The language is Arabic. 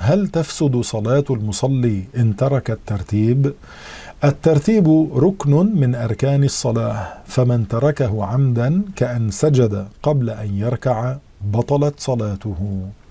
هل تفسد صلاة المصلي إن ترك الترتيب؟ الترتيب ركن من أركان الصلاة، فمن تركه عمدا كأن سجد قبل أن يركع بطلت صلاته.